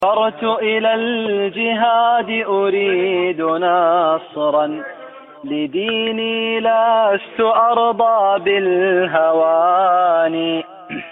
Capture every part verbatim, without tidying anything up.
فرت إلى الجهاد أريد نصرا لديني لست أرضى بالهوان.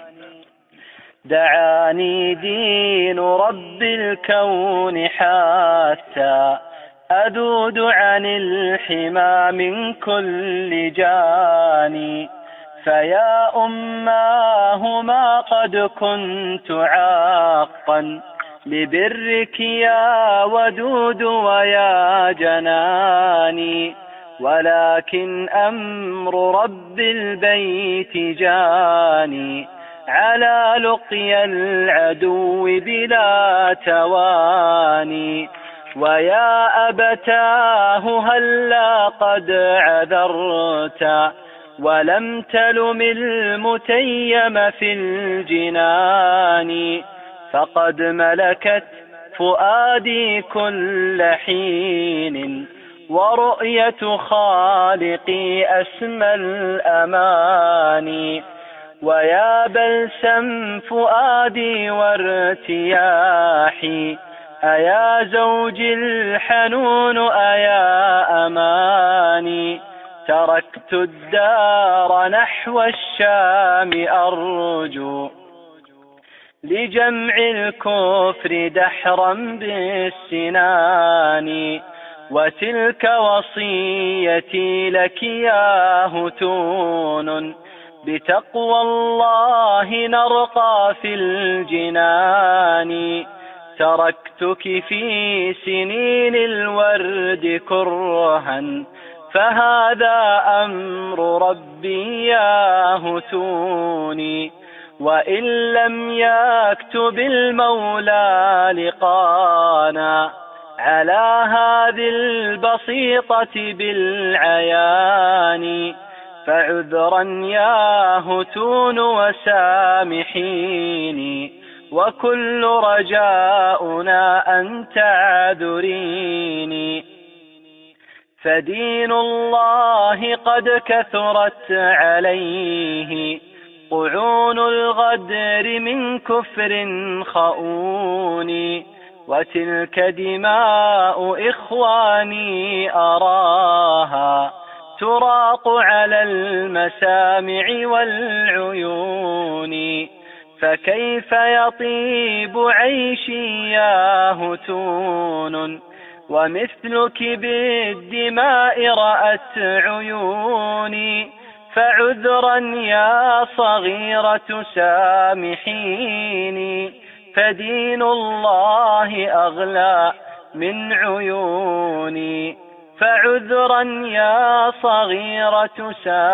دعاني دين رب الكون حتى أذود عن الحمى من كل جاني. فيا أماه ما قد كنت عاقا لبرك يا ودود ويا جناني، ولكن أمر رب البيت جاني على لقي العدو بلا تواني. ويا أبتاه هلا قد عذرت ولم تلم المتيم في الجنان. فقد ملكت فؤادي كل حين ورؤية خالقي أسمى الأماني. ويا بلسم فؤادي وارتياحي أيا زوجي الحنون أيا أماني. تركت الدار نحو الشام أرجو لجمع الكفر دحرا بالسنان. وتلك وصيتي لك يا هتون بتقوى الله نرقى في الجنان. تركتك في سنين الورد كرها فهذا أمر ربي يا هتوني. وإن لم يكتب المولى لقانا على هذه البسيطة بالعيان. فعذرا يا هتون وسامحيني وكل رجاؤنا أن تعذريني. فدين الله قد كثرت عليه قعون الغدر من كفر خؤوني. وتلك دماء إخواني أراها تراق على المسامع والعيون. فكيف يطيب عيشي يا هتون ومثلك بالدماء رأت عيوني. فعذرا يا صغيرة سامحيني فدين الله أغلى من عيوني. فعذرا يا صغيرة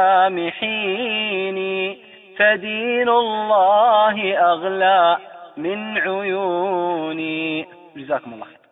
سامحيني فدين الله أغلى من عيوني. جزاكم الله خير.